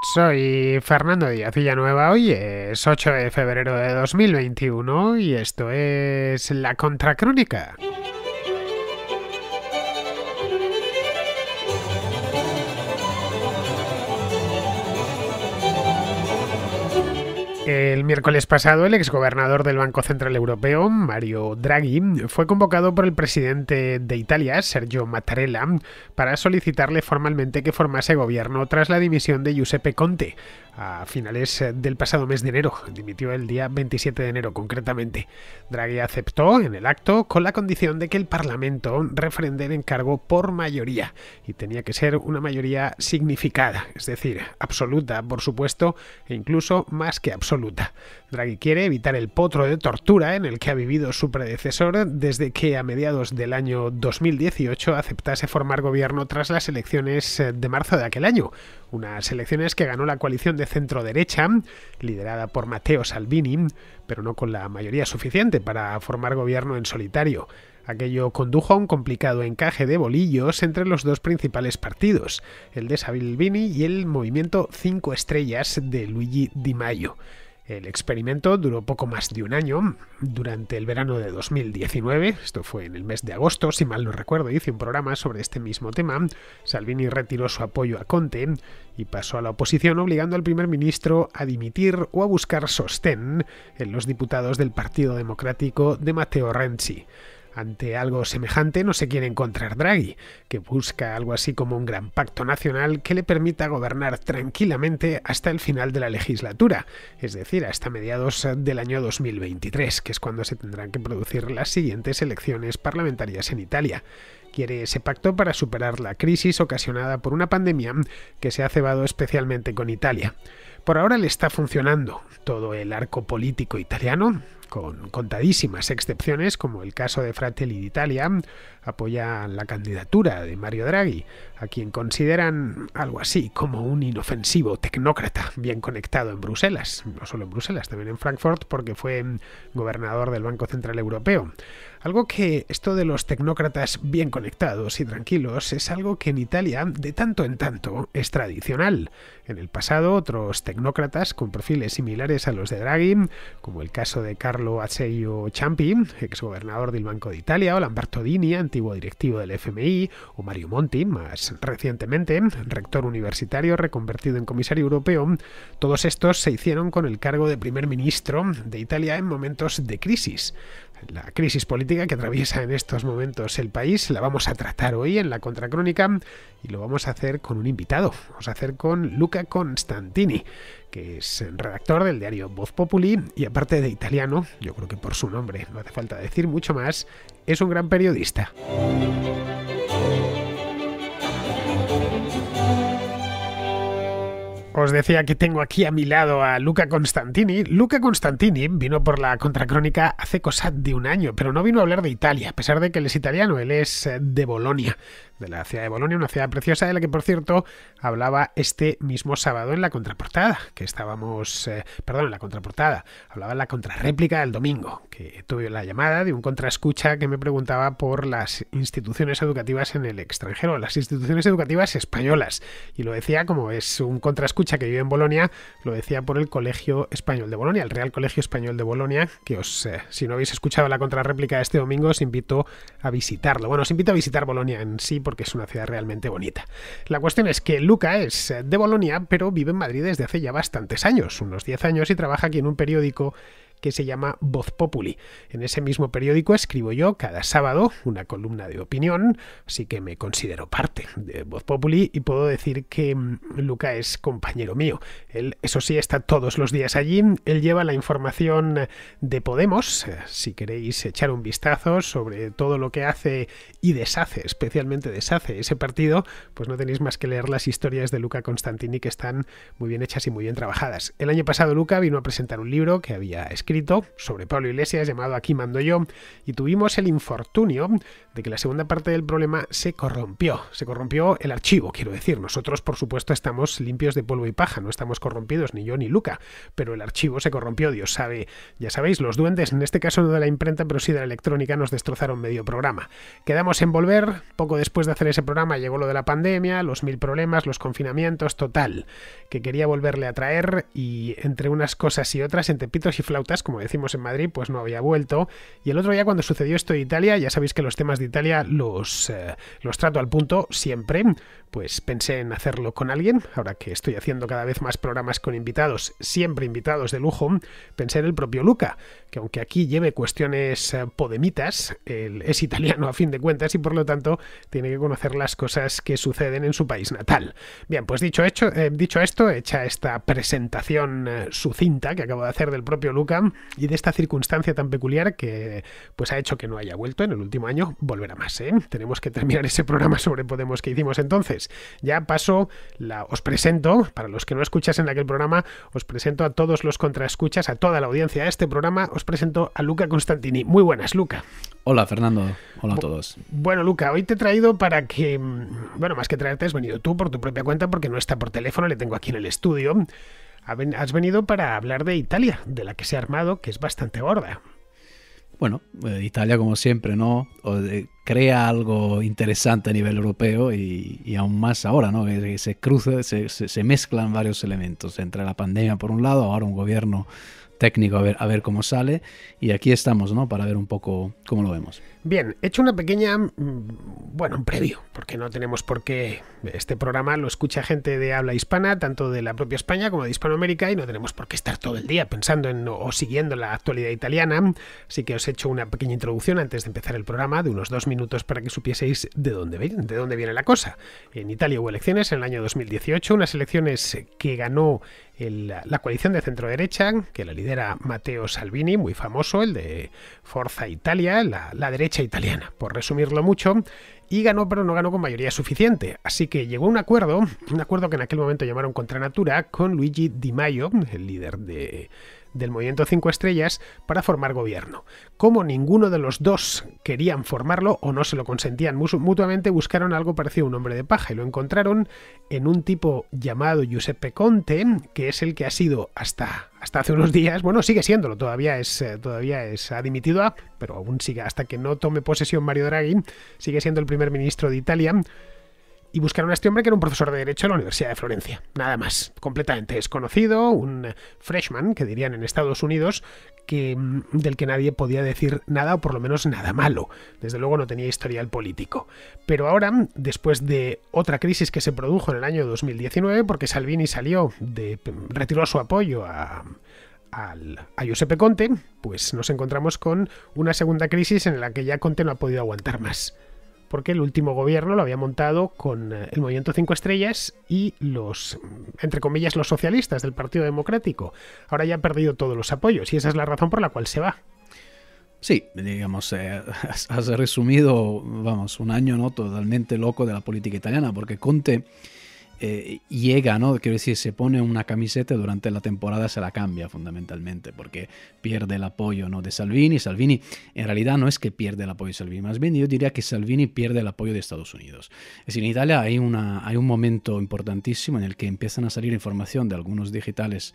Soy Fernando Díaz Villanueva, hoy es 8 de febrero de 2021 y esto es La Contracrónica. El miércoles pasado, el exgobernador del Banco Central Europeo, Mario Draghi, fue convocado por el presidente de Italia, Sergio Mattarella, para solicitarle formalmente que formase gobierno tras la dimisión de Giuseppe Conte a finales del pasado mes de enero. Dimitió el día 27 de enero, concretamente. Draghi aceptó en el acto con la condición de que el Parlamento refrende el encargo por mayoría, y tenía que ser una mayoría significada, es decir, absoluta, por supuesto, e incluso más que absoluta. Draghi quiere evitar el potro de tortura en el que ha vivido su predecesor desde que a mediados del año 2018 aceptase formar gobierno tras las elecciones de marzo de aquel año. Unas elecciones que ganó la coalición de centro-derecha, liderada por Matteo Salvini, pero no con la mayoría suficiente para formar gobierno en solitario. Aquello condujo a un complicado encaje de bolillos entre los dos principales partidos, el de Salvini y el movimiento 5 Estrellas de Luigi Di Maio. El experimento duró poco más de un año. Durante el verano de 2019, esto fue en el mes de agosto, si mal no recuerdo, hice un programa sobre este mismo tema. Salvini retiró su apoyo a Conte y pasó a la oposición, obligando al primer ministro a dimitir o a buscar sostén en los diputados del Partido Democrático de Matteo Renzi. Ante algo semejante no se quiere encontrar Draghi, que busca algo así como un gran pacto nacional que le permita gobernar tranquilamente hasta el final de la legislatura, es decir, hasta mediados del año 2023, que es cuando se tendrán que producir las siguientes elecciones parlamentarias en Italia. Quiere ese pacto para superar la crisis ocasionada por una pandemia que se ha cebado especialmente con Italia. Por ahora le está funcionando todo el arco político italiano, con contadísimas excepciones, como el caso de Fratelli d'Italia, apoya la candidatura de Mario Draghi, a quien consideran algo así como un inofensivo tecnócrata bien conectado en Bruselas, no solo en Bruselas, también en Frankfurt, porque fue gobernador del Banco Central Europeo. Algo que esto de los tecnócratas bien conectados y tranquilos es algo que en Italia de tanto en tanto es tradicional. En el pasado, otros tecnócratas con perfiles similares a los de Draghi, como el caso de Carlo Azeglio Ciampi, exgobernador del Banco de Italia, o Lamberto Dini, antiguo directivo del FMI, o Mario Monti, más recientemente, rector universitario reconvertido en comisario europeo, todos estos se hicieron con el cargo de primer ministro de Italia en momentos de crisis. La crisis política que atraviesa en estos momentos el país la vamos a tratar hoy en la Contracrónica y lo vamos a hacer con un invitado. Vamos a hacer con Luca Constantini, que es redactor del diario Voz Populi y aparte de italiano, yo creo que por su nombre no hace falta decir mucho más, es un gran periodista. Os decía que tengo aquí a mi lado a Luca Constantini. Luca Constantini vino por la Contracrónica hace cosa de un año, pero no vino a hablar de Italia, a pesar de que él es italiano, él es de Bolonia, de la ciudad de Bolonia, una ciudad preciosa de la que, por cierto, hablaba este mismo sábado en la contraportada, en la contraportada, hablaba en la contrarréplica del domingo, que tuve la llamada de un contraescucha que me preguntaba por las instituciones educativas en el extranjero, las instituciones educativas españolas, y lo decía como es un contraescucha que vive en Bolonia, lo decía por el Colegio Español de Bolonia, el Real Colegio Español de Bolonia, que si no habéis escuchado la contrarréplica de este domingo, os invito a visitarlo. Bueno, os invito a visitar Bolonia en sí, porque es una ciudad realmente bonita. La cuestión es que Luca es de Bolonia, pero vive en Madrid desde hace ya bastantes años, unos 10 años, y trabaja aquí en un periódico que se llama Voz Populi. En ese mismo periódico escribo yo cada sábado una columna de opinión, así que me considero parte de Voz Populi y puedo decir que Luca es compañero mío. Él, eso sí, está todos los días allí. Él lleva la información de Podemos. Si queréis echar un vistazo sobre todo lo que hace y deshace, especialmente deshace ese partido, pues no tenéis más que leer las historias de Luca Constantini, que están muy bien hechas y muy bien trabajadas. El año pasado Luca vino a presentar un libro que había escrito escrito sobre Pablo Iglesias llamado Aquí mando yo, y tuvimos el infortunio de que la segunda parte del problema se corrompió el archivo, quiero decir. Nosotros, por supuesto, estamos limpios de polvo y paja, no estamos corrompidos, ni yo ni Luca, pero el archivo se corrompió, Dios sabe. Ya sabéis, los duendes, en este caso no de la imprenta, pero sí de la electrónica, nos destrozaron medio programa. Quedamos en volver, poco después de hacer ese programa llegó lo de la pandemia, los 1000 problemas, los confinamientos, total, que quería volverle a traer, y entre unas cosas y otras, entre pitos y flautas, como decimos en Madrid, pues no había vuelto. Y el otro día, cuando sucedió esto de Italia, ya sabéis que los temas de Italia los trato al punto siempre, pues pensé en hacerlo con alguien. Ahora que estoy haciendo cada vez más programas con invitados, siempre invitados de lujo, pensé en el propio Luca, que aunque aquí lleve cuestiones podemitas, él es italiano a fin de cuentas y por lo tanto tiene que conocer las cosas que suceden en su país natal. Bien, pues dicho esto, hecha esta presentación sucinta que acabo de hacer del propio Luca y de esta circunstancia tan peculiar que pues ha hecho que no haya vuelto en el último año, volverá más, ¿eh? Tenemos que terminar ese programa sobre Podemos que hicimos entonces. Ya paso, os presento, para los que no escuchasen aquel programa, os presento a todos los contraescuchas, a toda la audiencia de este programa, os presento a Luca Constantini. Muy buenas, Luca. Hola, Fernando. Hola a todos. Bueno, Luca, hoy te he traído para que, bueno, más que traerte, has venido tú por tu propia cuenta, porque no está por teléfono, le tengo aquí en el estudio. Has venido para hablar de Italia, de la que se ha armado, que es bastante gorda. Bueno, Italia, como siempre, ¿no? Crea algo interesante a nivel europeo y aún más ahora, ¿no? Que se mezclan varios elementos. Entre la pandemia, por un lado, ahora un gobierno técnico a ver cómo sale, y aquí estamos, ¿no? Para ver un poco cómo lo vemos. Bien, he hecho una pequeña, un previo, porque no tenemos por qué, este programa lo escucha gente de habla hispana, tanto de la propia España como de Hispanoamérica, y no tenemos por qué estar todo el día pensando en o siguiendo la actualidad italiana, así que os he hecho una pequeña introducción antes de empezar el programa, de unos 2 minutos para que supieseis de dónde viene la cosa. En Italia hubo elecciones en el año 2018, unas elecciones que ganó la coalición de centro-derecha, que la lidera Matteo Salvini, muy famoso, el de Forza Italia, la derecha italiana, por resumirlo mucho, y ganó, pero no ganó con mayoría suficiente. Así que llegó un acuerdo que en aquel momento llamaron Contra Natura, con Luigi Di Maio, el líder del Movimiento 5 Estrellas, para formar gobierno. Como ninguno de los dos querían formarlo o no se lo consentían mutuamente, buscaron algo parecido a un hombre de paja y lo encontraron en un tipo llamado Giuseppe Conte, que es el que ha sido hasta hace unos días, bueno, sigue siéndolo, todavía ha dimitido, pero aún sigue, hasta que no tome posesión Mario Draghi, sigue siendo el primer ministro de Italia. Y buscaron a este hombre que era un profesor de Derecho en la Universidad de Florencia. Nada más. Completamente desconocido, un freshman, que dirían en Estados Unidos, del que nadie podía decir nada, o por lo menos nada malo. Desde luego no tenía historial político. Pero ahora, después de otra crisis que se produjo en el año 2019, porque Salvini retiró su apoyo a Giuseppe Conte, pues nos encontramos con una segunda crisis en la que ya Conte no ha podido aguantar más. Porque el último gobierno lo había montado con el Movimiento 5 Estrellas y los, entre comillas, los socialistas del Partido Democrático. Ahora ya ha perdido todos los apoyos y esa es la razón por la cual se va. Sí, digamos, has resumido, un año, ¿no? Totalmente loco de la política italiana, porque Conte llega, ¿no? Quiero decir, se pone una camiseta, durante la temporada se la cambia fundamentalmente, porque pierde el apoyo, ¿no? de Salvini. Salvini en realidad no es que pierde el apoyo de Salvini, más bien yo diría que Salvini pierde el apoyo de Estados Unidos. Es decir, en Italia hay un momento importantísimo en el que empiezan a salir información de algunos digitales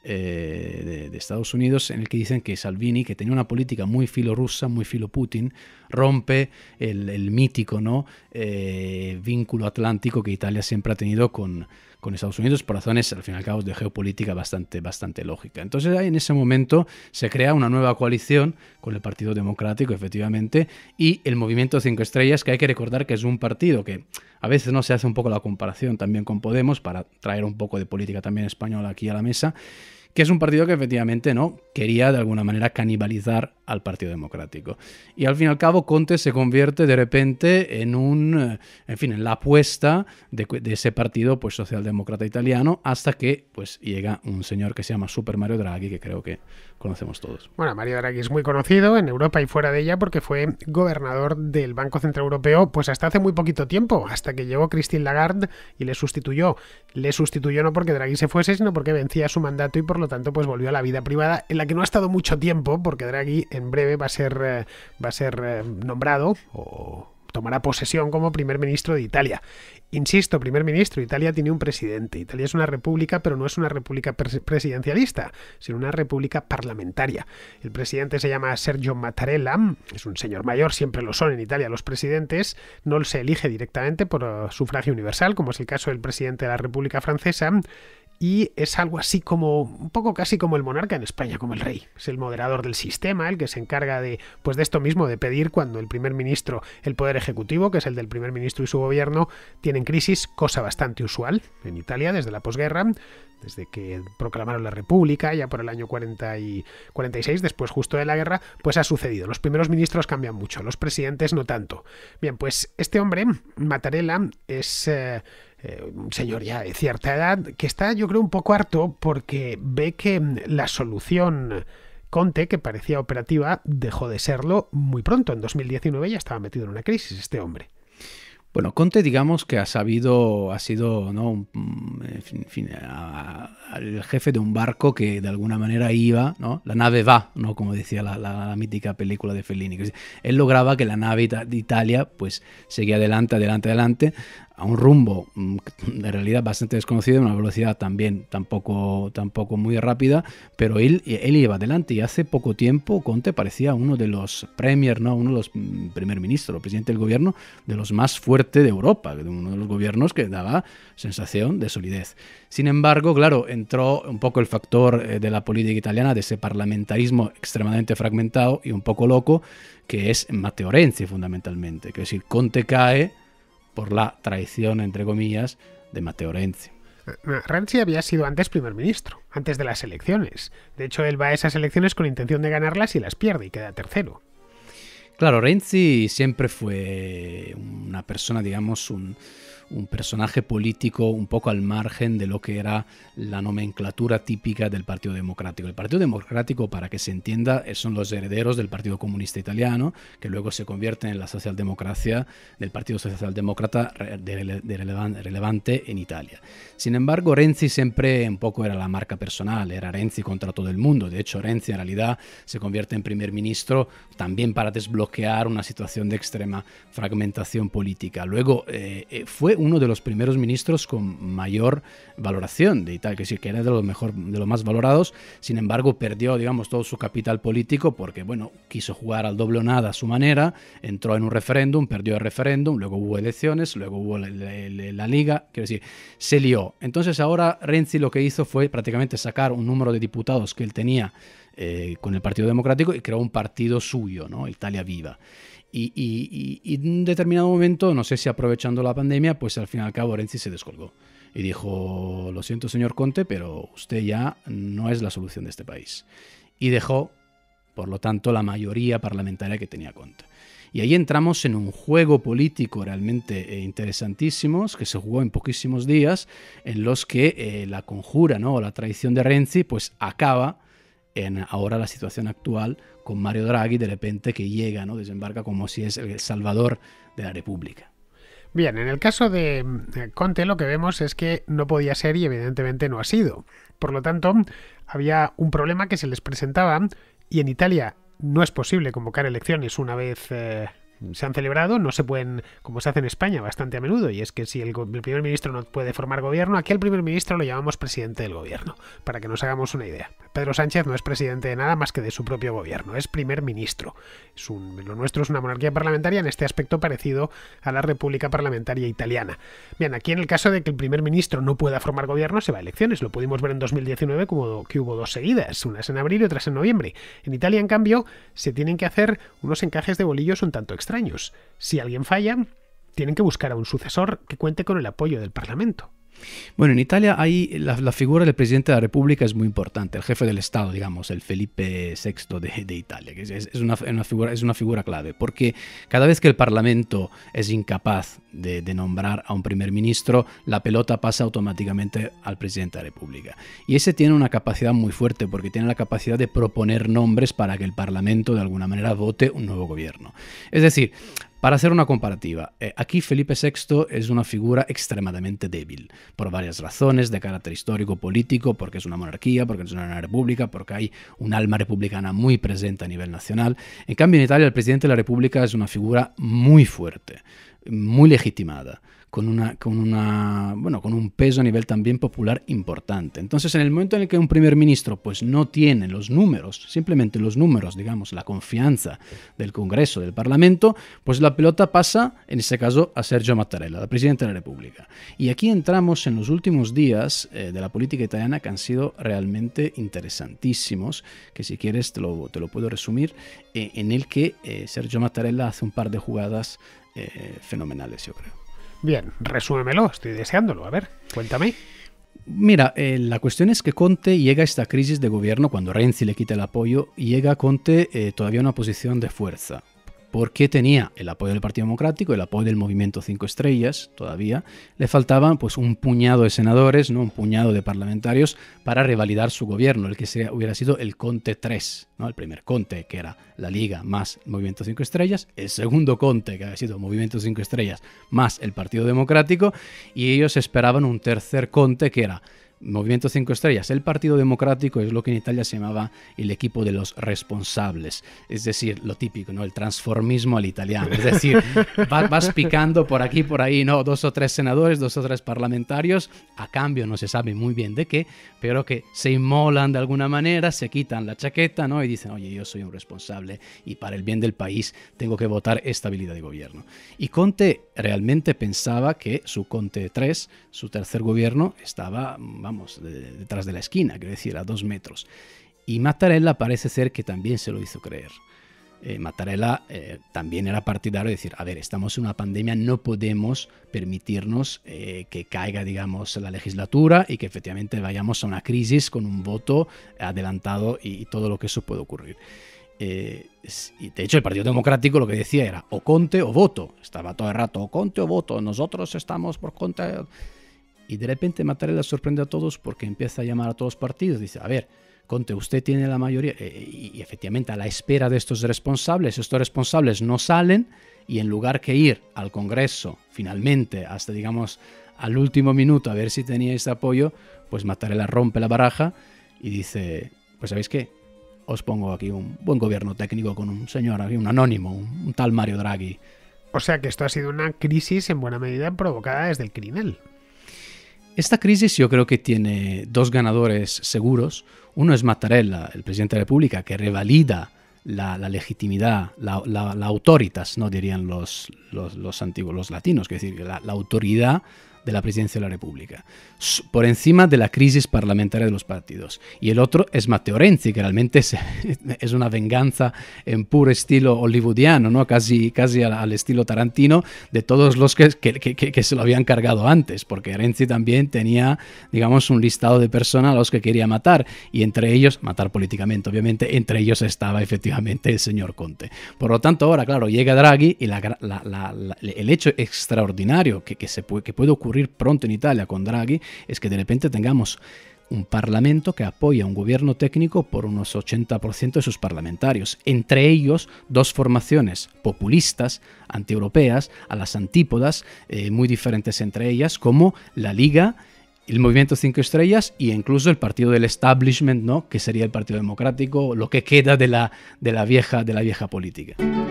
de Estados Unidos, en el que dicen que Salvini, que tenía una política muy filo rusa, muy filo Putin, rompe el mítico, ¿no? Vínculo atlántico que Italia siempre ha tenido con Estados Unidos, por razones, al fin y al cabo, de geopolítica bastante lógica. Entonces ahí en ese momento se crea una nueva coalición con el Partido Democrático, efectivamente, y el Movimiento 5 Estrellas, que hay que recordar que es un partido que a veces no se hace un poco la comparación también con Podemos, para traer un poco de política también española aquí a la mesa, que es un partido que efectivamente no quería de alguna manera canibalizar al Partido Democrático. Y al fin y al cabo Conte se convierte de repente en la apuesta de ese partido, pues, socialdemócrata italiano, hasta que pues llega un señor que se llama Super Mario Draghi, que creo que conocemos todos. Bueno, Mario Draghi es muy conocido en Europa y fuera de ella porque fue gobernador del Banco Central Europeo pues hasta hace muy poquito tiempo, hasta que llegó Christine Lagarde y le sustituyó. Le sustituyó no porque Draghi se fuese, sino porque vencía su mandato y por lo lo tanto pues volvió a la vida privada, en la que no ha estado mucho tiempo, porque Draghi en breve va a ser nombrado o tomará posesión como primer ministro de Italia. Insisto, primer ministro, Italia tiene un presidente. Italia es una república, pero no es una república presidencialista, sino una república parlamentaria. El presidente se llama Sergio Mattarella, es un señor mayor, siempre lo son en Italia los presidentes, no se elige directamente por sufragio universal, como es el caso del presidente de la República Francesa, y es algo así como, un poco casi como el monarca en España, como el rey. Es el moderador del sistema, el que se encarga de, pues de esto mismo, de pedir cuando el primer ministro, el poder ejecutivo, que es el del primer ministro y su gobierno, tienen crisis, cosa bastante usual en Italia desde la posguerra, desde que proclamaron la República, ya por el año 40 y 46, después justo de la guerra, pues ha sucedido. Los primeros ministros cambian mucho, los presidentes no tanto. Bien, pues este hombre, Mattarella, es un señor ya de cierta edad, que está, yo creo, un poco harto porque ve que la solución Conte, que parecía operativa, dejó de serlo muy pronto. En 2019 ya estaba metido en una crisis este hombre. Bueno, Conte, digamos que ha sido, ¿no? El jefe de un barco que de alguna manera iba, ¿no? La nave va, ¿no? Como decía la mítica película de Fellini. Él lograba que la nave de Italia pues seguía adelante, a un rumbo de realidad bastante desconocido, una velocidad también tampoco muy rápida, pero él iba adelante, y hace poco tiempo Conte parecía uno de los premier, ¿no? Uno de los primer ministro, presidente del gobierno de los más fuertes de Europa, uno de los gobiernos que daba sensación de solidez. Sin embargo, claro, entró un poco el factor de la política italiana, de ese parlamentarismo extremadamente fragmentado y un poco loco, que es Matteo Renzi fundamentalmente. Es decir, Conte cae por la traición, entre comillas, de Matteo Renzi. Renzi había sido antes primer ministro, antes de las elecciones. De hecho, él va a esas elecciones con intención de ganarlas y las pierde y queda tercero. Claro, Renzi siempre fue una persona, digamos, un personaje político un poco al margen de lo que era la nomenclatura típica del Partido Democrático. El Partido Democrático, para que se entienda, son los herederos del Partido Comunista Italiano, que luego se convierten en la socialdemocracia del Partido Socialdemócrata relevante en Italia. Sin embargo, Renzi siempre un poco era la marca personal, era Renzi contra todo el mundo. De hecho, Renzi en realidad se convierte en primer ministro también para desbloquear una situación de extrema fragmentación política. Luego fue uno de los primeros ministros con mayor valoración de Italia, que decir, que era de los más valorados. Sin embargo, perdió, digamos, todo su capital político porque, bueno, quiso jugar al doble o nada a su manera, entró en un referéndum, perdió el referéndum, luego hubo elecciones, luego hubo la Liga, quiero decir, se lió. Entonces ahora Renzi lo que hizo fue prácticamente sacar un número de diputados que él tenía con el Partido Democrático y creó un partido suyo, ¿no? Italia Viva. Y en un determinado momento, no sé si aprovechando la pandemia, pues al fin y al cabo Renzi se descolgó y dijo: lo siento, señor Conte, pero usted ya no es la solución de este país. Y dejó, por lo tanto, la mayoría parlamentaria que tenía Conte. Y ahí entramos en un juego político realmente interesantísimo, que se jugó en poquísimos días, en los que la conjura, ¿no? O la traición de Renzi pues acaba en ahora la situación actual con Mario Draghi, de repente, que llega, ¿no? Desembarca como si es el salvador de la República. Bien, en el caso de Conte lo que vemos es que no podía ser y evidentemente no ha sido. Por lo tanto, había un problema que se les presentaba y en Italia no es posible convocar elecciones una vez se han celebrado, no se pueden, como se hace en España bastante a menudo, y es que si el primer ministro no puede formar gobierno, aquí al primer ministro lo llamamos presidente del gobierno, para que nos hagamos una idea. Pedro Sánchez no es presidente de nada más que de su propio gobierno, es primer ministro. Lo nuestro es una monarquía parlamentaria en este aspecto parecido a la República Parlamentaria Italiana. Bien, aquí en el caso de que el primer ministro no pueda formar gobierno, se va a elecciones. Lo pudimos ver en 2019 como que hubo dos seguidas, unas en abril y otras en noviembre. En Italia, en cambio, se tienen que hacer unos encajes de bolillos un tanto extraños. Si alguien falla, tienen que buscar a un sucesor que cuente con el apoyo del Parlamento. Bueno, en Italia hay la figura del presidente de la República es muy importante, el jefe del Estado, digamos, el Felipe VI de Italia, que es una figura clave, porque cada vez que el Parlamento es incapaz de nombrar a un primer ministro, la pelota pasa automáticamente al presidente de la República. Y ese tiene una capacidad muy fuerte, porque tiene la capacidad de proponer nombres para que el Parlamento de alguna manera vote un nuevo gobierno. Es decir, Para hacer una comparativa, aquí Felipe VI es una figura extremadamente débil, por varias razones de carácter histórico-político, porque es una monarquía, porque es una república, porque hay un alma republicana muy presente a nivel nacional. En cambio, en Italia el presidente de la república es una figura muy fuerte, muy legitimada, con un peso a nivel también popular importante. Entonces, en el momento en el que un primer ministro pues no tiene los números, simplemente los números, digamos, la confianza del Congreso, del Parlamento, pues la pelota pasa, en este caso, a Sergio Mattarella, el presidente de la República. Y aquí entramos en los últimos días de la política italiana que han sido realmente interesantísimos, que si quieres te lo puedo resumir, en el que Sergio Mattarella hace un par de jugadas fenomenales, yo creo. Bien, resúmemelo, estoy deseándolo. A ver, cuéntame. Mira, la cuestión es que Conte llega a esta crisis de gobierno cuando Renzi le quita el apoyo y llega a Conte todavía en una posición de fuerza. Porque tenía el apoyo del Partido Democrático, el apoyo del Movimiento 5 Estrellas, todavía. Le faltaban pues un puñado de senadores, ¿no? Un puñado de parlamentarios para revalidar su gobierno, el que hubiera sido el Conte 3, ¿no? El primer Conte, que era la Liga más Movimiento 5 Estrellas, el segundo Conte, que había sido Movimiento 5 Estrellas más el Partido Democrático, y ellos esperaban un tercer Conte, que era Movimiento 5 Estrellas, el Partido Democrático, es lo que en Italia se llamaba el equipo de los responsables, es decir, lo típico, ¿no? El transformismo al italiano, es decir, vas picando por aquí, por ahí, ¿no? 2 o 3 senadores, 2 o 3 parlamentarios, a cambio no se sabe muy bien de qué, pero que se inmolan de alguna manera, se quitan la chaqueta, ¿no? Y dicen, oye, yo soy un responsable y para el bien del país tengo que votar estabilidad de gobierno. Y Conte realmente pensaba que su Conte 3, su tercer gobierno, estaba detrás de la esquina, quiero decir, a 2 metros. Y Mattarella parece ser que también se lo hizo creer. Mattarella también era partidario de decir, a ver, estamos en una pandemia, no podemos permitirnos que caiga, digamos, la legislatura y que efectivamente vayamos a una crisis con un voto adelantado y todo lo que eso puede ocurrir. Y de hecho el Partido Democrático lo que decía era o Conte o voto. Estaba todo el rato o Conte o voto, nosotros estamos por Conte. Y de repente Mattarella sorprende a todos porque empieza a llamar a todos los partidos. Dice, a ver, Conte, usted tiene la mayoría. Y efectivamente a la espera de estos responsables no salen y en lugar que ir al Congreso finalmente hasta, digamos, al último minuto a ver si tenía ese apoyo, pues Mattarella rompe la baraja y dice, pues ¿sabéis qué? Os pongo aquí un buen gobierno técnico con un señor aquí, un anónimo, un tal Mario Draghi. O sea que esto ha sido una crisis en buena medida provocada desde el Quirinal. Esta crisis yo creo que tiene 2 ganadores seguros. Uno es Mattarella, el presidente de la República, que revalida la legitimidad, la autoritas, no dirían los antiguos, los latinos, es decir, la autoridad de la presidencia de la República, por encima de la crisis parlamentaria de los partidos. Y el otro es Matteo Renzi, que realmente es una venganza en puro estilo hollywoodiano, ¿no? Casi al estilo Tarantino, de todos los que se lo habían cargado antes, porque Renzi también tenía, digamos, un listado de personas a los que quería matar, y entre ellos, matar políticamente, obviamente, entre ellos estaba efectivamente el señor Conte. Por lo tanto, ahora, claro, llega Draghi y el hecho extraordinario que puede ocurrir pronto en Italia con Draghi es que de repente tengamos un parlamento que apoya a un gobierno técnico por unos 80% de sus parlamentarios, entre ellos 2 formaciones populistas, antieuropeas, a las antípodas, muy diferentes entre ellas, como la Liga, el Movimiento 5 Estrellas e incluso el partido del establishment, ¿no? Que sería el Partido Democrático, lo que queda de la vieja política.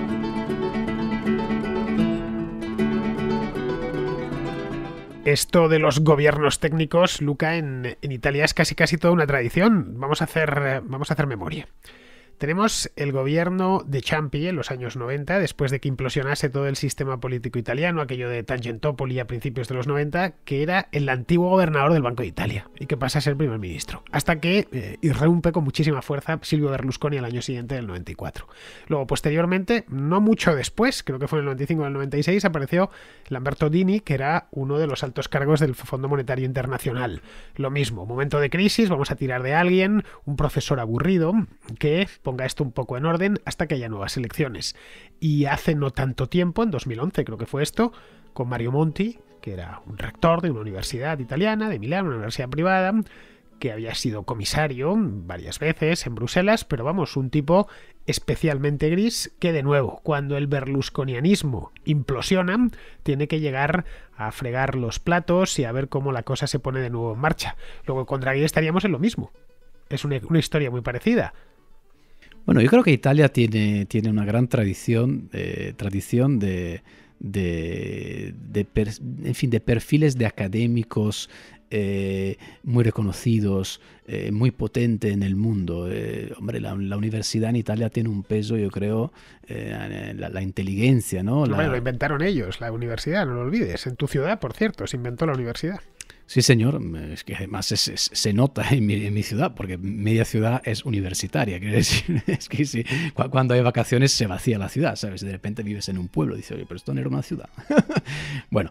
Esto de los gobiernos técnicos, Luca, en Italia es casi toda una tradición. Vamos a hacer memoria. Tenemos el gobierno de Ciampi en los años 90, después de que implosionase todo el sistema político italiano, aquello de Tangentopoli a principios de los 90, que era el antiguo gobernador del Banco de Italia y que pasa a ser primer ministro, hasta que irrumpe con muchísima fuerza Silvio Berlusconi al año siguiente, del 94. Luego, posteriormente, no mucho después, creo que fue en el 95 o el 96, apareció Lamberto Dini, que era uno de los altos cargos del Fondo Monetario Internacional. Lo mismo, momento de crisis, vamos a tirar de alguien, un profesor aburrido, que ponga esto un poco en orden hasta que haya nuevas elecciones. Y hace no tanto tiempo, en 2011 creo que fue esto, con Mario Monti, que era un rector de una universidad italiana, de Milán, una universidad privada, que había sido comisario varias veces en Bruselas, pero vamos, un tipo especialmente gris que, de nuevo, cuando el berlusconianismo implosiona, tiene que llegar a fregar los platos y a ver cómo la cosa se pone de nuevo en marcha. Luego con Draghi estaríamos en lo mismo. Es una historia muy parecida. Bueno, yo creo que Italia tiene una gran tradición de perfiles de académicos muy reconocidos, muy potente en el mundo. Hombre, la universidad en Italia tiene un peso, yo creo, la inteligencia, ¿no? Lo inventaron ellos, la universidad, no lo olvides. En tu ciudad, por cierto, se inventó la universidad. Sí, señor. Es que además se nota en mi ciudad, porque media ciudad es universitaria. Quiero decir, es que sí, cuando hay vacaciones se vacía la ciudad, ¿sabes? De repente vives en un pueblo y dices, oye, pero esto no era una ciudad. Bueno,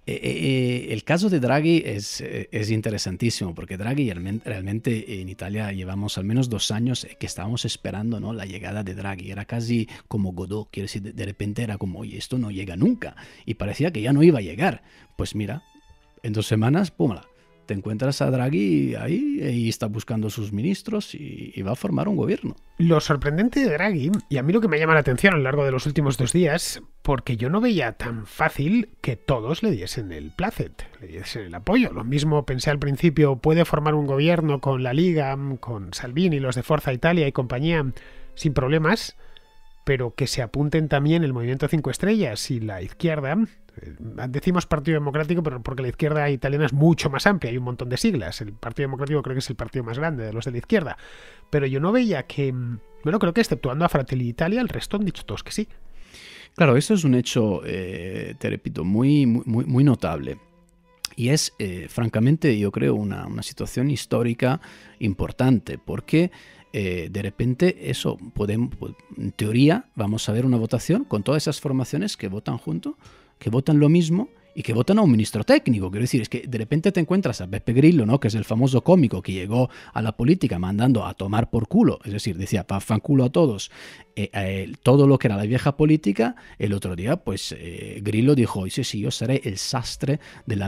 el caso de Draghi es interesantísimo, porque Draghi realmente en Italia llevamos al menos 2 años que estábamos esperando, ¿no?, la llegada de Draghi. Era casi como Godot, quiero decir, de repente era como, oye, esto no llega nunca. Y parecía que ya no iba a llegar. Pues mira, en 2 semanas, ¡pumla!, te encuentras a Draghi ahí y está buscando sus ministros y va a formar un gobierno. Lo sorprendente de Draghi, y a mí lo que me llama la atención a lo largo de los últimos 2 días, porque yo no veía tan fácil que todos le diesen el placet, le diesen el apoyo. Lo mismo pensé al principio, puede formar un gobierno con la Liga, con Salvini, los de Forza Italia y compañía, sin problemas, pero que se apunten también el Movimiento 5 Estrellas y la izquierda. Decimos Partido Democrático, pero porque la izquierda italiana es mucho más amplia, hay un montón de siglas. El Partido Democrático creo que es el partido más grande de los de la izquierda. Pero yo no veía que... Bueno, creo que exceptuando a Fratelli Italia, el resto han dicho todos que sí. Claro, eso es un hecho, te repito, muy notable. Y es, francamente, yo creo, una situación histórica importante, porque de repente eso en teoría vamos a ver una votación con todas esas formaciones que votan juntos, que votan lo mismo y que votan a un ministro técnico. Quiero decir, es que de repente te encuentras a Beppe Grillo, ¿no?, que es el famoso cómico que llegó a la política mandando a tomar por culo, es decir, decía, pa' fanculo a todos, todo lo que era la vieja política. El otro día, pues, Grillo dijo, sí, yo seré el sastre del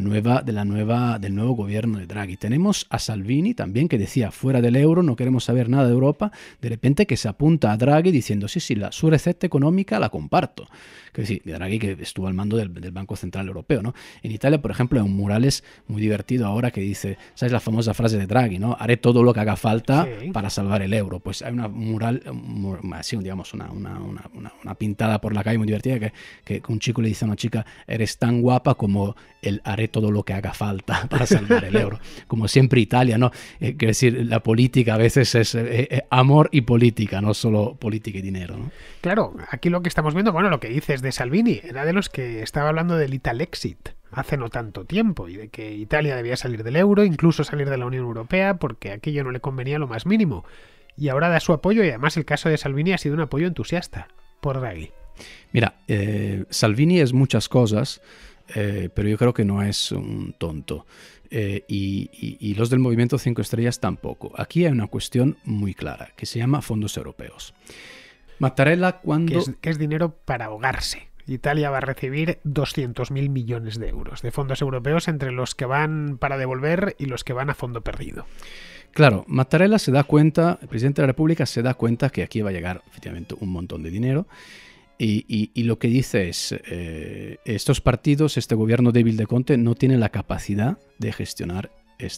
nuevo gobierno de Draghi. Tenemos a Salvini también, que decía, fuera del euro, no queremos saber nada de Europa, de repente que se apunta a Draghi diciendo, sí, su receta económica la comparto. Que sí, Draghi, que estuvo al mando del Banco Central Europeo, ¿no? En Italia, por ejemplo, hay un murales muy divertido ahora que dice, ¿sabes la famosa frase de Draghi, ¿no? Haré todo lo que haga falta para salvar el euro. Pues hay una así, digamos, una pintada por la calle muy divertida que un chico le dice a una chica, eres tan guapa como el haré todo lo que haga falta para salvar el euro. Como siempre Italia, ¿no? Quiero decir, la política a veces es amor y política, no solo política y dinero, ¿no? Claro, aquí lo que estamos viendo, bueno, lo que dices de Salvini, era de los que estaba hablando del Italexit hace no tanto tiempo y de que Italia debía salir del euro, incluso salir de la Unión Europea, porque aquello no le convenía lo más mínimo. Y ahora da su apoyo, y además el caso de Salvini ha sido un apoyo entusiasta por Draghi. Mira, Salvini es muchas cosas, pero yo creo que no es un tonto. Y los del Movimiento 5 Estrellas tampoco. Aquí hay una cuestión muy clara, que se llama fondos europeos. Mattarella, cuando... Que es dinero para ahogarse. Italia va a recibir 200.000 millones de euros de fondos europeos, entre los que van para devolver y los que van a fondo perdido. Claro, Mattarella se da cuenta, el presidente de la República se da cuenta que aquí va a llegar efectivamente un montón de dinero y lo que dice es, estos partidos, este gobierno débil de Conte no tiene la capacidad de gestionar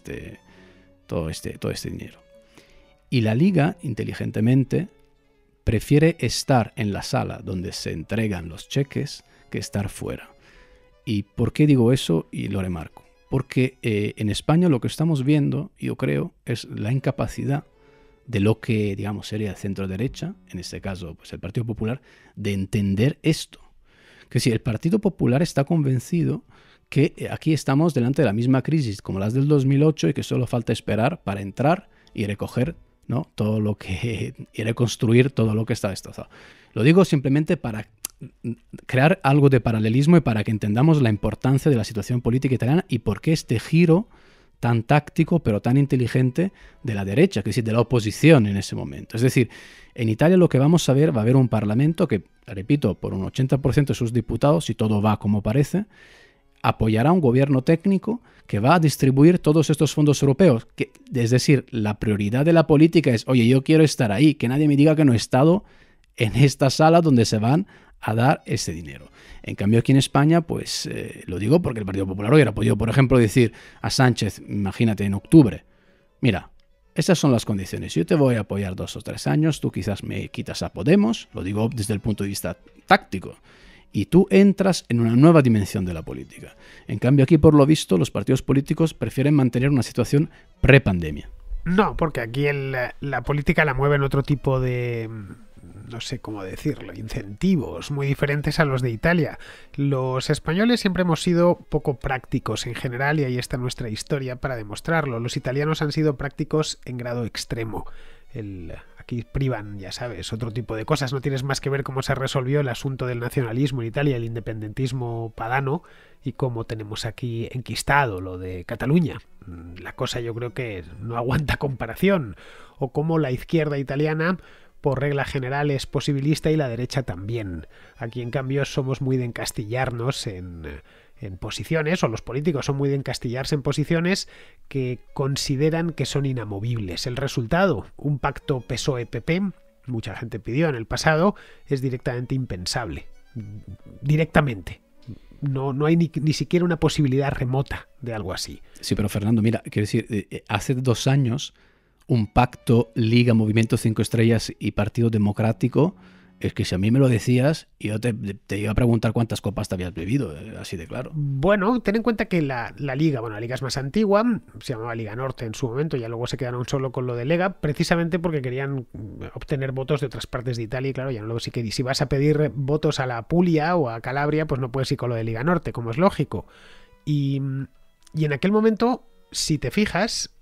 todo este dinero. Y la Liga, inteligentemente, prefiere estar en la sala donde se entregan los cheques que estar fuera. ¿Y por qué digo eso? Y lo remarco. Porque en España lo que estamos viendo, yo creo, es la incapacidad de lo que, digamos, sería el centro-derecha, en este caso pues el Partido Popular, de entender esto. Que si el Partido Popular está convencido que aquí estamos delante de la misma crisis como las del 2008 y que solo falta esperar para entrar y recoger, ¿no?, todo lo que y reconstruir todo lo que está destrozado. Lo digo simplemente para crear algo de paralelismo y para que entendamos la importancia de la situación política italiana y por qué este giro tan táctico pero tan inteligente de la derecha, es decir, de la oposición en ese momento. Es decir, en Italia lo que vamos a ver, va a haber un parlamento que, repito, por un 80% de sus diputados, si todo va como parece, apoyará un gobierno técnico que va a distribuir todos estos fondos europeos. Es decir, la prioridad de la política es, oye, yo quiero estar ahí, que nadie me diga que no he estado en esta sala donde se van a dar ese dinero. En cambio, aquí en España, pues lo digo porque el Partido Popular hubiera podido, por ejemplo, decir a Sánchez, imagínate, en octubre, mira, esas son las condiciones, yo te voy a apoyar 2 o 3 años, tú quizás me quitas a Podemos, lo digo desde el punto de vista táctico, y tú entras en una nueva dimensión de la política. En cambio, aquí, por lo visto, los partidos políticos prefieren mantener una situación prepandemia. No, porque aquí la política la mueven otro tipo de, no sé cómo decirlo, incentivos muy diferentes a los de Italia. Los españoles siempre hemos sido poco prácticos en general y ahí está nuestra historia para demostrarlo. Los italianos han sido prácticos en grado extremo. Aquí privan, ya sabes, otro tipo de cosas. No tienes más que ver cómo se resolvió el asunto del nacionalismo en Italia, el independentismo padano, y cómo tenemos aquí enquistado lo de Cataluña. La cosa yo creo que no aguanta comparación. O cómo la izquierda italiana, por regla general, es posibilista y la derecha también. Aquí, en cambio, somos muy de encastillarnos en posiciones, o los políticos son muy de encastillarse en posiciones que consideran que son inamovibles. El resultado, un pacto PSOE-PP, mucha gente pidió en el pasado, es directamente impensable. Directamente. No hay ni siquiera una posibilidad remota de algo así. Sí, pero Fernando, mira, quiero decir, hace 2 años un pacto Liga, Movimiento 5 Estrellas y Partido Democrático, es que si a mí me lo decías, yo te iba a preguntar cuántas copas te habías bebido, así de claro. Bueno, ten en cuenta que la Liga, bueno, la Liga es más antigua, se llamaba Liga Norte en su momento, ya luego se quedaron solo con lo de Lega, precisamente porque querían obtener votos de otras partes de Italia, y claro, ya no lo sé, que si vas a pedir votos a la Puglia o a Calabria, pues no puedes ir con lo de Liga Norte, como es lógico. Y en aquel momento, si te fijas,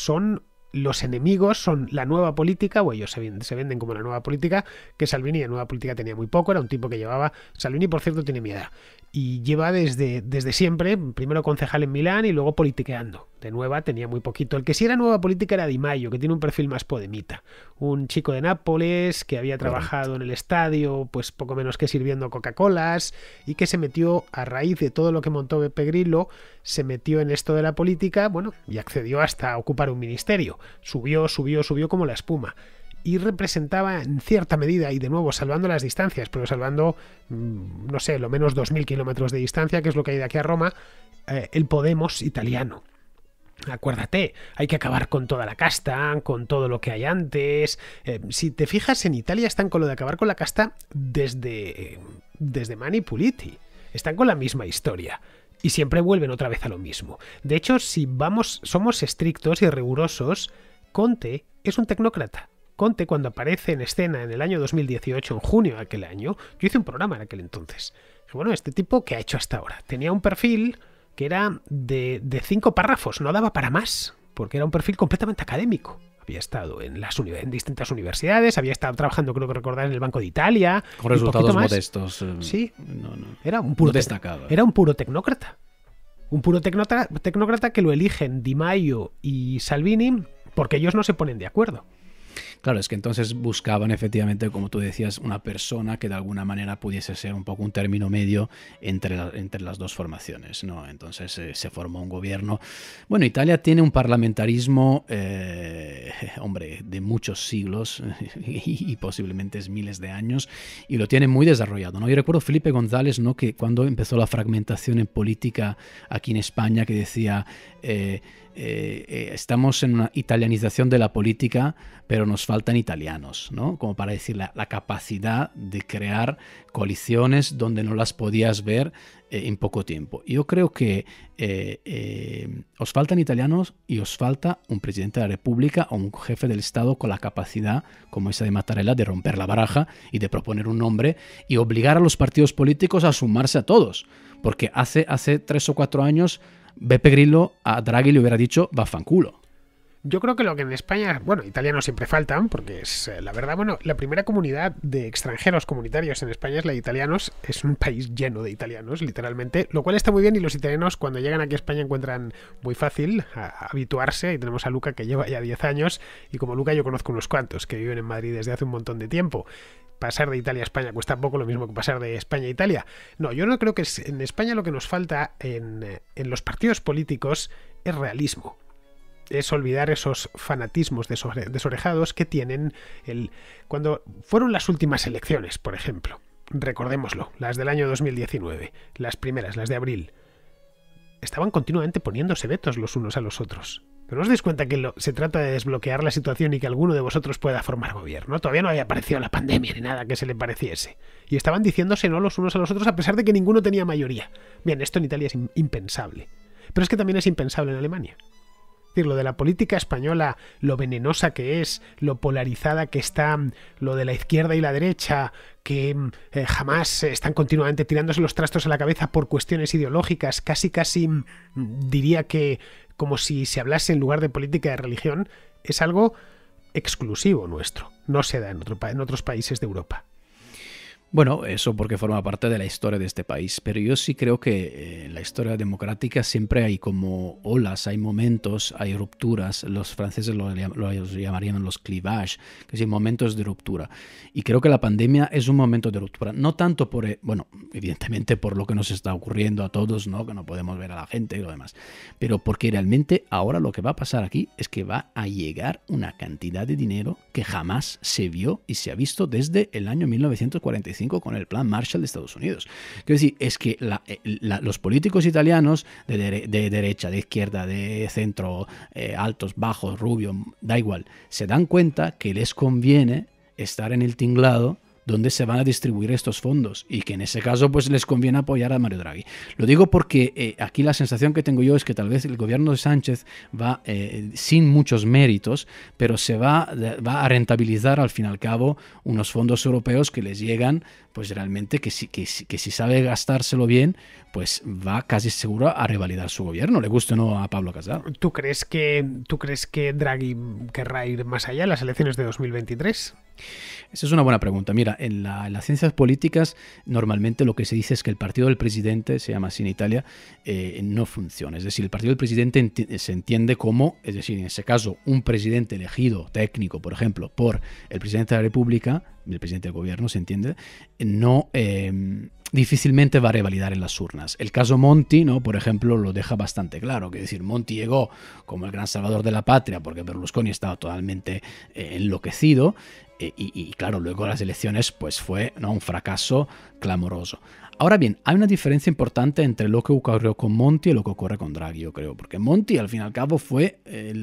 los enemigos son la nueva política, o ellos se venden como la nueva política, que Salvini de nueva política tenía muy poco, era un tipo que llevaba, Salvini por cierto tiene mi edad, y lleva desde siempre, primero concejal en Milán y luego politiqueando. De nueva tenía muy poquito. El que sí era nueva política era Di Maio, que tiene un perfil más podemita. Un chico de Nápoles que había trabajado en el estadio, pues poco menos que sirviendo Coca-Colas, y que se metió, a raíz de todo lo que montó Beppe Grillo, se metió en esto de la política, bueno, y accedió hasta ocupar un ministerio. Subió como la espuma. Y representaba en cierta medida, y de nuevo salvando las distancias, pero salvando, no sé, lo menos 2.000 kilómetros de distancia, que es lo que hay de aquí a Roma, el Podemos italiano. Acuérdate, hay que acabar con toda la casta, con todo lo que hay antes. Si te fijas, en Italia están con lo de acabar con la casta desde Mani Puliti. Están con la misma historia. Y siempre vuelven otra vez a lo mismo. De hecho, si somos estrictos y rigurosos, Conte es un tecnócrata. Conte, cuando aparece en escena en el año 2018, en junio de aquel año, yo hice un programa en aquel entonces. Y bueno, este tipo, ¿qué ha hecho hasta ahora? Tenía un perfil que era de 5 párrafos, no daba para más, porque era un perfil completamente académico. Había estado en distintas universidades, había estado trabajando, creo que recordar, en el Banco de Italia. Con resultados modestos. Sí, no, era un puro destacado. Era un puro tecnócrata. Un puro tecnócrata que lo eligen Di Maio y Salvini porque ellos no se ponen de acuerdo. Claro, es que entonces buscaban efectivamente, como tú decías, una persona que de alguna manera pudiese ser un poco un término medio entre las dos formaciones, ¿no? Entonces se formó un gobierno. Bueno, Italia tiene un parlamentarismo, hombre, de muchos siglos y posiblemente miles de años, y lo tiene muy desarrollado, ¿no? Yo recuerdo Felipe González, ¿no?, que cuando empezó la fragmentación en política aquí en España, que decía... estamos en una italianización de la política, pero nos faltan italianos, ¿no? Como para decir la capacidad de crear coaliciones donde no las podías ver en poco tiempo. Yo creo que os faltan italianos y os falta un presidente de la República o un jefe del Estado con la capacidad, como esa de Mattarella, de romper la baraja y de proponer un nombre y obligar a los partidos políticos a sumarse a todos. Porque hace 3 o 4 años Beppe Grillo a Draghi le hubiera dicho vaffanculo. Yo creo que lo que en España, bueno, italianos siempre faltan, porque es la verdad, bueno, la primera comunidad de extranjeros comunitarios en España es la de italianos, es un país lleno de italianos, literalmente, lo cual está muy bien, y los italianos cuando llegan aquí a España encuentran muy fácil habituarse, y tenemos a Luca que lleva ya 10 años, y como Luca yo conozco unos cuantos que viven en Madrid desde hace un montón de tiempo. pasar de Italia a España cuesta poco, lo mismo que pasar de España a Italia. No, yo no creo que en España lo que nos falta en los partidos políticos es realismo. Es olvidar esos fanatismos desorejados que tienen cuando fueron las últimas elecciones, por ejemplo. Recordémoslo, las del año 2019, las primeras, las de abril. Estaban continuamente poniéndose vetos los unos a los otros. Pero no os dais cuenta que se trata de desbloquear la situación y que alguno de vosotros pueda formar gobierno. Todavía no había aparecido la pandemia ni nada que se le pareciese. Y estaban diciéndose no los unos a los otros a pesar de que ninguno tenía mayoría. Bien, esto en Italia es impensable. Pero es que también es impensable en Alemania. Es decir, lo de la política española, lo venenosa que es, lo polarizada que está, lo de la izquierda y la derecha, que jamás están continuamente tirándose los trastos a la cabeza por cuestiones ideológicas, casi diría que como si se hablase en lugar de política de religión, es algo exclusivo nuestro. No se da en otros países de Europa. Bueno, eso porque forma parte de la historia de este país, pero yo sí creo que en la historia democrática siempre hay como olas, hay momentos, hay rupturas, los franceses lo llamarían los clivages, que son momentos de ruptura. Y creo que la pandemia es un momento de ruptura, no tanto evidentemente por lo que nos está ocurriendo a todos, ¿no? Que no podemos ver a la gente y lo demás, pero porque realmente ahora lo que va a pasar aquí es que va a llegar una cantidad de dinero que jamás se vio y se ha visto desde el año 1945. Con el plan Marshall de Estados Unidos. Quiero decir, es que los políticos italianos de derecha, de izquierda, de centro, altos, bajos, rubio, da igual, se dan cuenta que les conviene estar en el tinglado donde se van a distribuir estos fondos y que en ese caso pues les conviene apoyar a Mario Draghi. Lo digo porque aquí la sensación que tengo yo es que tal vez el gobierno de Sánchez va sin muchos méritos, pero se va a rentabilizar al fin y al cabo unos fondos europeos que les llegan pues realmente que si sabe gastárselo bien, pues va casi seguro a revalidar su gobierno, le guste o no a Pablo Casado. ¿Tú crees que Draghi querrá ir más allá en las elecciones de 2023? Esa es una buena pregunta. Mira, en las ciencias políticas normalmente lo que se dice es que el partido del presidente, se llama así en Italia, no funciona. Es decir, el partido del presidente se entiende como, es decir, en ese caso, un presidente elegido técnico, por ejemplo, por el presidente de la República, el presidente del gobierno, se entiende, no difícilmente va a revalidar en las urnas. El caso Monti, ¿no? Por ejemplo, lo deja bastante claro, que es decir, Monti llegó como el gran salvador de la patria porque Berlusconi estaba totalmente enloquecido y claro, luego las elecciones pues fue, ¿no?, un fracaso clamoroso. Ahora bien, hay una diferencia importante entre lo que ocurrió con Monti y lo que ocurre con Draghi, yo creo, porque Monti al fin y al cabo fue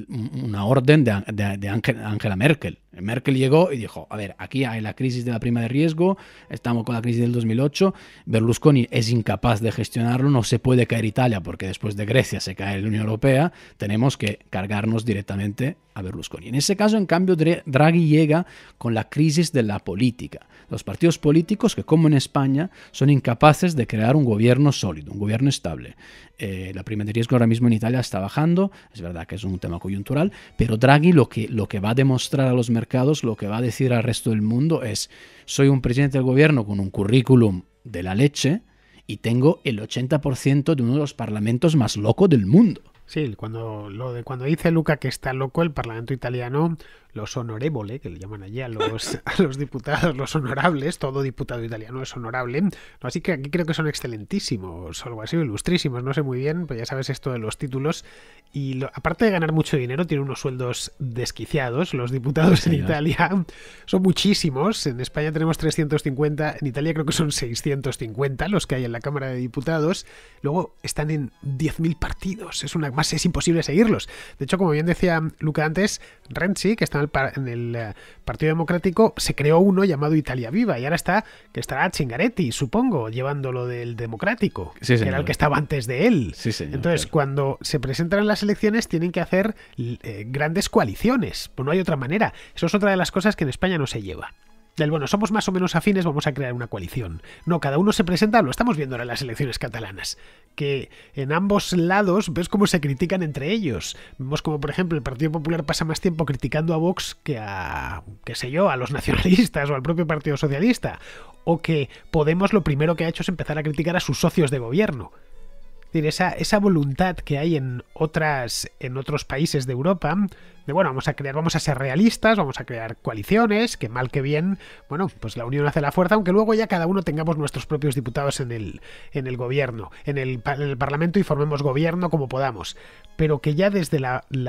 una orden de Angela Merkel. Merkel llegó y dijo, a ver, aquí hay la crisis de la prima de riesgo, estamos con la crisis del 2008, Berlusconi es incapaz de gestionarlo, no se puede caer Italia porque después de Grecia se cae la Unión Europea, tenemos que cargarnos directamente a Berlusconi. En ese caso, en cambio, Draghi llega con la crisis de la política. Los partidos políticos que, como en España, son incapaces de crear un gobierno sólido, un gobierno estable. La prima de riesgo ahora mismo en Italia está bajando, es verdad que es un tema coyuntural, pero Draghi lo que va a demostrar a los mercados, lo que va a decir al resto del mundo es: soy un presidente del gobierno con un currículum de la leche y tengo el 80% de uno de los parlamentos más locos del mundo. Sí, cuando dice Luca que está loco, el Parlamento italiano, los onorevole, que le llaman allí a los diputados, los honorables, todo diputado italiano es honorable, ¿no? Así que aquí creo que son excelentísimos, o algo así, ilustrísimos, no sé muy bien, pues ya sabes esto de los títulos, y aparte de ganar mucho dinero, tienen unos sueldos desquiciados, los diputados en Italia son muchísimos, en España tenemos 350, en Italia creo que son 650 los que hay en la Cámara de Diputados, luego están en 10.000 partidos, es imposible seguirlos. De hecho, como bien decía Luca antes, Renzi, que está en el Partido Democrático, se creó uno llamado Italia Viva y ahora estará Zingaretti, supongo, llevando lo del Democrático, sí, que era el que estaba antes de él. Sí, señor, entonces, claro, cuando se presentan en las elecciones tienen que hacer grandes coaliciones, pues no hay otra manera. Eso es otra de las cosas que en España no se lleva. Bueno, somos más o menos afines, vamos a crear una coalición. No, cada uno se presenta, lo estamos viendo ahora en las elecciones catalanas, que en ambos lados ves cómo se critican entre ellos. Vemos como, por ejemplo, el Partido Popular pasa más tiempo criticando a Vox que a los nacionalistas o al propio Partido Socialista. O que Podemos lo primero que ha hecho es empezar a criticar a sus socios de gobierno. decir, esa voluntad que hay en otros países de Europa, de bueno, vamos a ser realistas, vamos a crear coaliciones, que mal que bien, bueno, pues la unión hace la fuerza, aunque luego ya cada uno tengamos nuestros propios diputados en el gobierno, en el Parlamento, y formemos gobierno como podamos. Pero que ya desde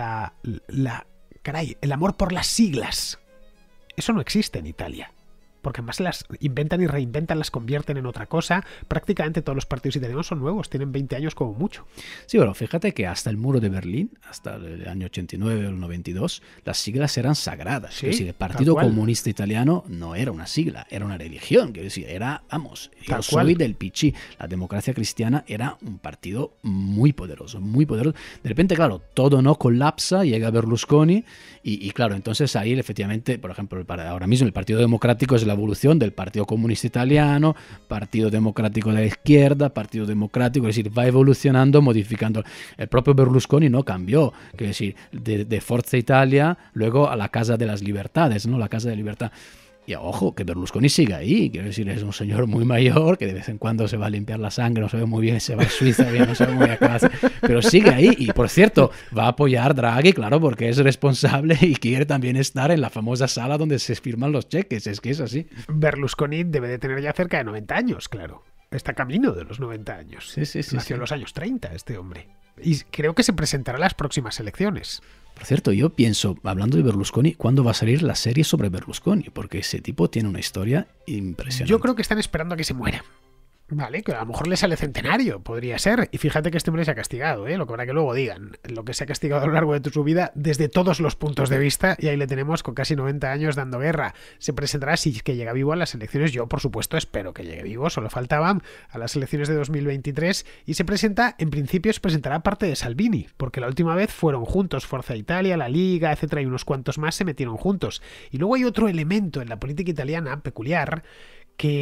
el amor por las siglas, eso no existe en Italia. Porque además las inventan y reinventan, las convierten en otra cosa. Prácticamente todos los partidos italianos son nuevos, tienen 20 años como mucho. Sí, bueno, fíjate que hasta el muro de Berlín, hasta el año 89 o el 92, las siglas eran sagradas. Sí, es decir, el Partido Comunista Italiano no era una sigla, era una religión. Quiero decir, era, vamos, yo soy del PC. La Democracia Cristiana era un partido muy poderoso, muy poderoso. De repente, claro, todo no colapsa, llega Berlusconi y claro, entonces ahí efectivamente, por ejemplo, ahora mismo el Partido Democrático es la evolución del Partido Comunista Italiano, Partido Democrático de la Izquierda, Partido Democrático, es decir, va evolucionando, modificando. El propio Berlusconi no cambió, es decir, de Forza Italia, luego a la Casa de las Libertades, ¿no? La Casa de Libertad. Y ojo, que Berlusconi sigue ahí, quiero decir, es un señor muy mayor, que de vez en cuando se va a limpiar la sangre, no sabe muy bien, se va a Suiza, no sabe muy bien a casa, pero sigue ahí. Y por cierto, va a apoyar Draghi, claro, porque es responsable y quiere también estar en la famosa sala donde se firman los cheques, es que es así. Berlusconi debe de tener ya cerca de 90 años, claro. Está camino de los 90 años. Sí, Nació en los años 30 este hombre. Y creo que se presentará a las próximas elecciones. Por cierto, yo pienso, hablando de Berlusconi, ¿cuándo va a salir la serie sobre Berlusconi? Porque ese tipo tiene una historia impresionante. Yo creo que están esperando a que se muera. Vale, que a lo mejor le sale centenario, podría ser. Y fíjate que este hombre se ha castigado, lo que habrá que luego digan. Lo que se ha castigado a lo largo de su vida desde todos los puntos de vista, y ahí le tenemos con casi 90 años dando guerra. Se presentará, si es que llega vivo, a las elecciones. Yo, por supuesto, espero que llegue vivo, solo faltaban a las elecciones de 2023. Y en principio se presentará parte de Salvini, porque la última vez fueron juntos Forza Italia, la Liga, etcétera, y unos cuantos más se metieron juntos. Y luego hay otro elemento en la política italiana peculiar que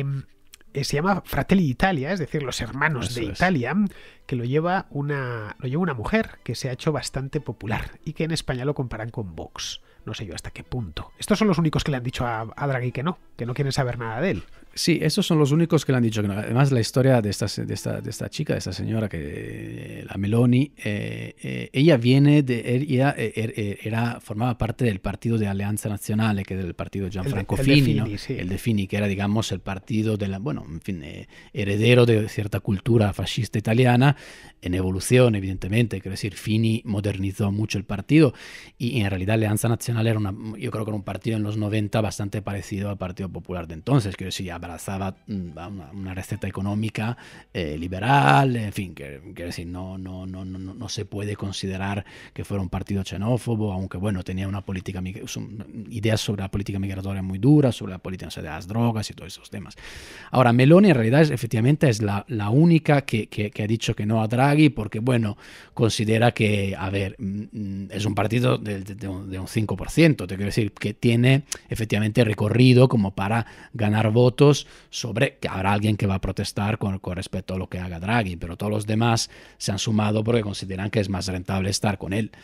se llama Fratelli d'Italia, es decir, los hermanos de Italia, que lo lleva una mujer que se ha hecho bastante popular y que en España lo comparan con Vox. No sé yo hasta qué punto. Estos son los únicos que le han dicho a Draghi que no quieren saber nada de él. Sí, estos son los únicos que le han dicho que no. Además, la historia de esta chica, de esta señora, la Meloni, ella viene formaba parte del partido de Alleanza Nazionale, que era el partido de Gianfranco Fini, ¿no? Sí. El de Fini, que era, digamos, el partido heredero de cierta cultura fascista italiana, en evolución, evidentemente. Quiero decir, Fini modernizó mucho el partido y en realidad Alleanza Nazionale yo creo que era un partido en los 90 bastante parecido al Partido Popular de entonces. Quiero decir, abrazaba una receta económica liberal, en fin, quiero decir, no se puede considerar que fuera un partido xenófobo, aunque bueno, tenía ideas sobre la política migratoria muy duras, sobre la política de las drogas y todos esos temas. Ahora, Meloni en realidad efectivamente es la única que ha dicho que no a Draghi, porque bueno, considera que, a ver, es un partido de un 5%, te quiero decir, que tiene efectivamente recorrido como para ganar votos, sobre que habrá alguien que va a protestar con respecto a lo que haga Draghi, pero todos los demás se han sumado porque consideran que es más rentable estar con él.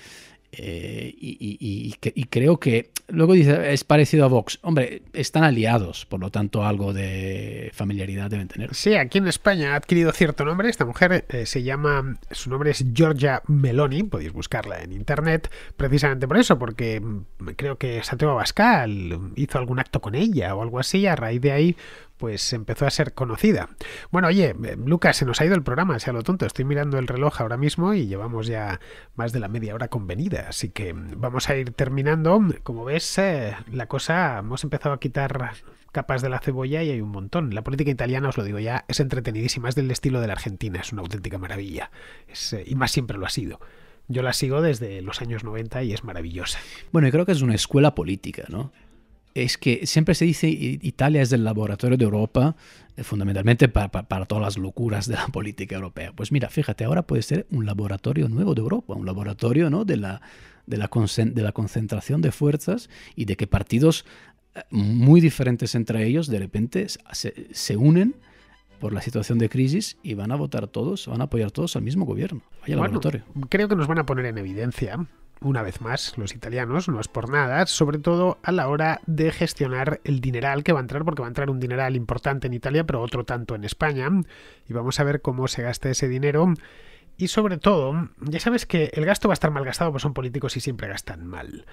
Y creo que luego dice, es parecido a Vox. Hombre, están aliados, por lo tanto algo de familiaridad deben tener. Sí, aquí en España ha adquirido cierto nombre. Esta mujer su nombre es Giorgia Meloni, podéis buscarla en internet, precisamente por eso, porque creo que Santiago Abascal hizo algún acto con ella o algo así, a raíz de ahí pues empezó a ser conocida. Bueno, oye, Lucas, se nos ha ido el programa, sea lo tonto. Estoy mirando el reloj ahora mismo y llevamos ya más de la media hora convenida, así que vamos a ir terminando. Como ves, la cosa, hemos empezado a quitar capas de la cebolla y hay un montón. La política italiana, os lo digo ya, es entretenidísima, es del estilo de la Argentina, es una auténtica maravilla. Y más siempre lo ha sido. Yo la sigo desde los años 90 y es maravillosa. Bueno, yo creo que es una escuela política, ¿no? Es que siempre se dice Italia es el laboratorio de Europa, fundamentalmente para todas las locuras de la política europea. Pues mira, fíjate, ahora puede ser un laboratorio nuevo de Europa, un laboratorio, ¿no?, de la concentración de fuerzas y de que partidos muy diferentes entre ellos de repente se unen por la situación de crisis y van a votar todos, van a apoyar todos al mismo gobierno. Vaya laboratorio. Creo que nos van a poner en evidencia una vez más, los italianos, no es por nada, sobre todo a la hora de gestionar el dineral que va a entrar, porque va a entrar un dineral importante en Italia, pero otro tanto en España, y vamos a ver cómo se gasta ese dinero. Y sobre todo, ya sabes que el gasto va a estar mal gastado, pues son políticos y siempre gastan mal.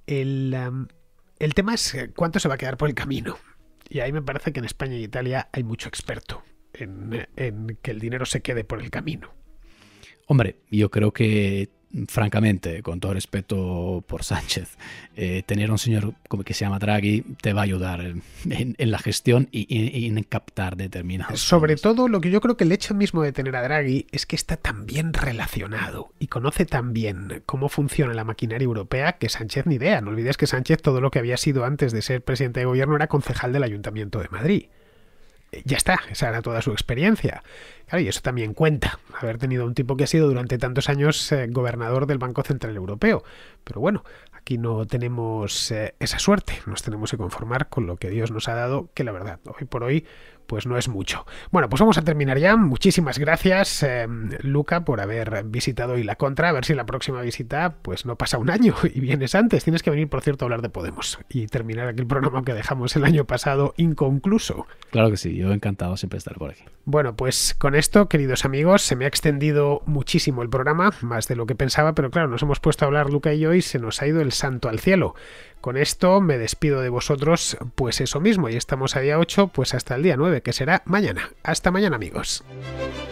El tema es cuánto se va a quedar por el camino. Y ahí me parece que en España y Italia hay mucho experto en que el dinero se quede por el camino. Hombre, yo creo que, francamente, con todo respeto por Sánchez, tener a un señor como que se llama Draghi te va a ayudar en la gestión y en captar determinados Sobre fondos. todo, lo que yo creo que el hecho mismo de tener a Draghi es que está tan bien relacionado y conoce tan bien cómo funciona la maquinaria europea que Sánchez ni idea. No olvides que Sánchez, todo lo que había sido antes de ser presidente de gobierno, era concejal del Ayuntamiento de Madrid. Ya está, esa era toda su experiencia. Claro, y eso también cuenta, haber tenido un tipo que ha sido durante tantos años gobernador del Banco Central Europeo. Pero bueno, aquí no tenemos esa suerte, nos tenemos que conformar con lo que Dios nos ha dado, que la verdad, hoy por hoy, pues no es mucho. Bueno, pues vamos a terminar ya. Muchísimas gracias, Luca, por haber visitado hoy La Contra. A ver si la próxima visita, pues no pasa un año y vienes antes. Tienes que venir, por cierto, a hablar de Podemos y terminar aquel programa que dejamos el año pasado inconcluso. Claro que sí, yo encantado siempre de estar por aquí. Bueno, pues con esto, queridos amigos, se me ha extendido muchísimo el programa, más de lo que pensaba, pero claro, nos hemos puesto a hablar Luca y yo y se nos ha ido el santo al cielo. Con esto me despido de vosotros, pues eso mismo, y estamos a día 8, pues hasta el día 9, que será mañana. Hasta mañana, amigos.